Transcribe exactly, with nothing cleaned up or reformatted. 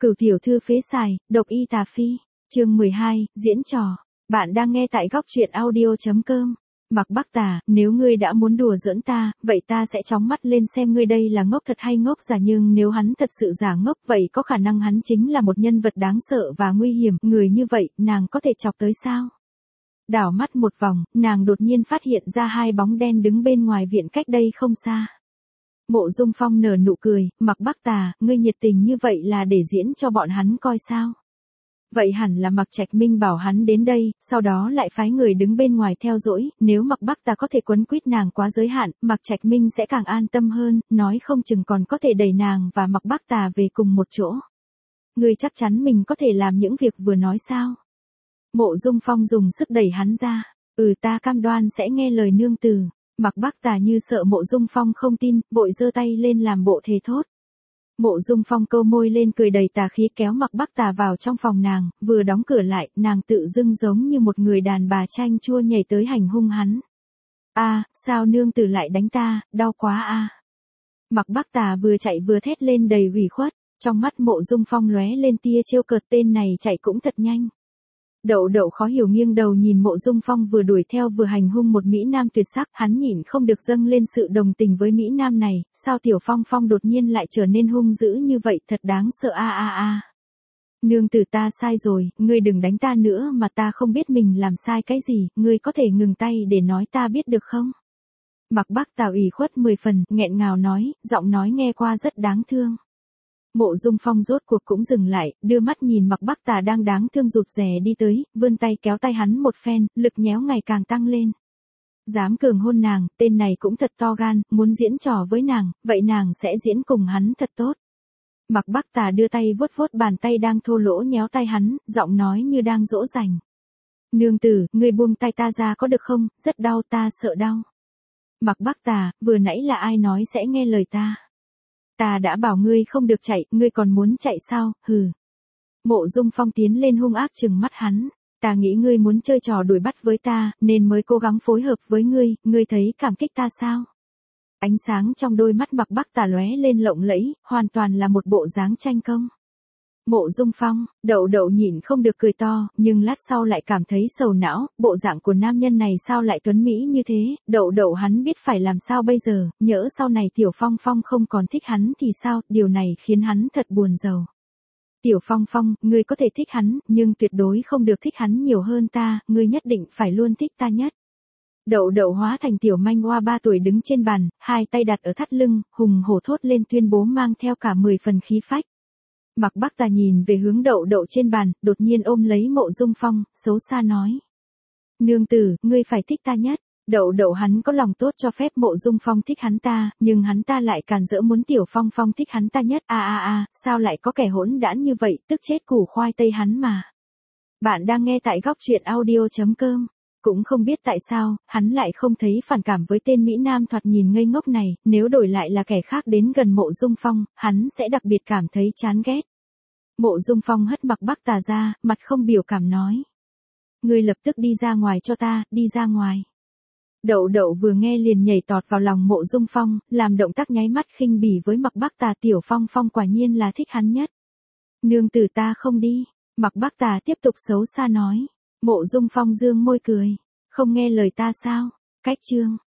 Cửu tiểu thư phế xài, độc y tà phi, chương mười hai, diễn trò. Bạn đang nghe tại góc truyện audio chấm com. Mạc Bắc Tà, nếu ngươi đã muốn đùa giỡn ta, vậy ta sẽ chóng mắt lên xem ngươi đây là ngốc thật hay ngốc giả, nhưng nếu hắn thật sự giả ngốc vậy có khả năng hắn chính là một nhân vật đáng sợ và nguy hiểm, người như vậy, nàng có thể chọc tới sao? Đảo mắt một vòng, nàng đột nhiên phát hiện ra hai bóng đen đứng bên ngoài viện cách đây không xa. Mộ Dung Phong nở nụ cười, Mạc Bắc Tà, ngươi nhiệt tình như vậy là để diễn cho bọn hắn coi sao? Vậy hẳn là Mạc Trạch Minh bảo hắn đến đây, sau đó lại phái người đứng bên ngoài theo dõi, nếu Mạc Bắc Tà có thể quấn quýt nàng quá giới hạn, Mạc Trạch Minh sẽ càng an tâm hơn, nói không chừng còn có thể đẩy nàng và Mạc Bắc Tà về cùng một chỗ. Ngươi chắc chắn mình có thể làm những việc vừa nói sao? Mộ Dung Phong dùng sức đẩy hắn ra, ừ ta cam đoan sẽ nghe lời nương tử. Mạc Bắc Tà như sợ Mộ Dung Phong không tin, vội giơ tay lên làm bộ thề thốt. Mộ Dung Phong câu môi lên cười đầy tà khí kéo Mạc Bắc Tà vào trong phòng nàng, vừa đóng cửa lại, nàng tự dưng giống như một người đàn bà chanh chua nhảy tới hành hung hắn. A, sao nương tử lại đánh ta, đau quá a. À. Mạc Bắc Tà vừa chạy vừa thét lên đầy ủy khuất, trong mắt Mộ Dung Phong lóe lên tia trêu cợt, tên này chạy cũng thật nhanh. Đậu đậu khó hiểu nghiêng đầu nhìn Mộ Dung Phong vừa đuổi theo vừa hành hung một mỹ nam tuyệt sắc, hắn nhịn không được dâng lên sự đồng tình với mỹ nam này, sao Tiểu Phong Phong đột nhiên lại trở nên hung dữ như vậy, thật đáng sợ a a a. Nương tử ta sai rồi, ngươi đừng đánh ta nữa mà ta không biết mình làm sai cái gì, ngươi có thể ngừng tay để nói ta biết được không? Mạc Bắc Tà ủy khuất mười phần, nghẹn ngào nói, giọng nói nghe qua rất đáng thương. Mộ Dung Phong rốt cuộc cũng dừng lại, đưa mắt nhìn Mạc Bắc Tà đang đáng thương rụt rè đi tới, vươn tay kéo tay hắn một phen, lực nhéo ngày càng tăng lên. Dám cường hôn nàng, tên này cũng thật to gan, muốn diễn trò với nàng, vậy nàng sẽ diễn cùng hắn thật tốt. Mạc Bắc Tà đưa tay vuốt vuốt bàn tay đang thô lỗ nhéo tay hắn, giọng nói như đang dỗ dành. Nương tử, ngươi buông tay ta ra có được không, rất đau, ta sợ đau. Mạc Bắc Tà, vừa nãy là ai nói sẽ nghe lời ta? Ta đã bảo ngươi không được chạy, ngươi còn muốn chạy sao, hừ. Mộ Dung Phong tiến lên hung ác trừng mắt hắn, ta nghĩ ngươi muốn chơi trò đuổi bắt với ta, nên mới cố gắng phối hợp với ngươi, ngươi thấy cảm kích ta sao? Ánh sáng trong đôi mắt Mạc Bắc Tà lóe lên lộng lẫy, hoàn toàn là một bộ dáng tranh công. Mộ Dung Phong, đậu đậu nhịn không được cười to, nhưng lát sau lại cảm thấy sầu não, bộ dạng của nam nhân này sao lại tuấn mỹ như thế, đậu đậu hắn biết phải làm sao bây giờ, nhỡ sau này Tiểu Phong Phong không còn thích hắn thì sao, điều này khiến hắn thật buồn rầu. Tiểu Phong Phong, ngươi có thể thích hắn, nhưng tuyệt đối không được thích hắn nhiều hơn ta, ngươi nhất định phải luôn thích ta nhất. Đậu đậu hóa thành tiểu manh oa ba tuổi đứng trên bàn, hai tay đặt ở thắt lưng, hùng hổ thốt lên tuyên bố mang theo cả mười phần khí phách. Mạc Bắc Tà nhìn về hướng đậu đậu trên bàn, đột nhiên ôm lấy Mộ Dung Phong, xấu xa nói. Nương tử, ngươi phải thích ta nhất. Đậu đậu hắn có lòng tốt cho phép Mộ Dung Phong thích hắn ta, nhưng hắn ta lại càn rỡ muốn Tiểu Phong Phong thích hắn ta nhất. A a a, sao lại có kẻ hỗn đản như vậy, tức chết củ khoai tây hắn mà. Bạn đang nghe tại góc truyện audio chấm com. Cũng không biết tại sao, hắn lại không thấy phản cảm với tên Mỹ Nam thoạt nhìn ngây ngốc này, nếu đổi lại là kẻ khác đến gần Mộ Dung Phong, hắn sẽ đặc biệt cảm thấy chán ghét. Mộ Dung Phong hất Mạc Bắc Tà ra, mặt không biểu cảm nói. Ngươi lập tức đi ra ngoài cho ta, đi ra ngoài. Đậu đậu vừa nghe liền nhảy tọt vào lòng Mộ Dung Phong, làm động tác nháy mắt khinh bỉ với Mạc Bắc Tà. Tiểu Phong Phong quả nhiên là thích hắn nhất. Nương tử ta không đi, Mạc Bắc Tà tiếp tục xấu xa nói. Mộ Dung Phong dương môi cười, không nghe lời ta sao? Cách chương.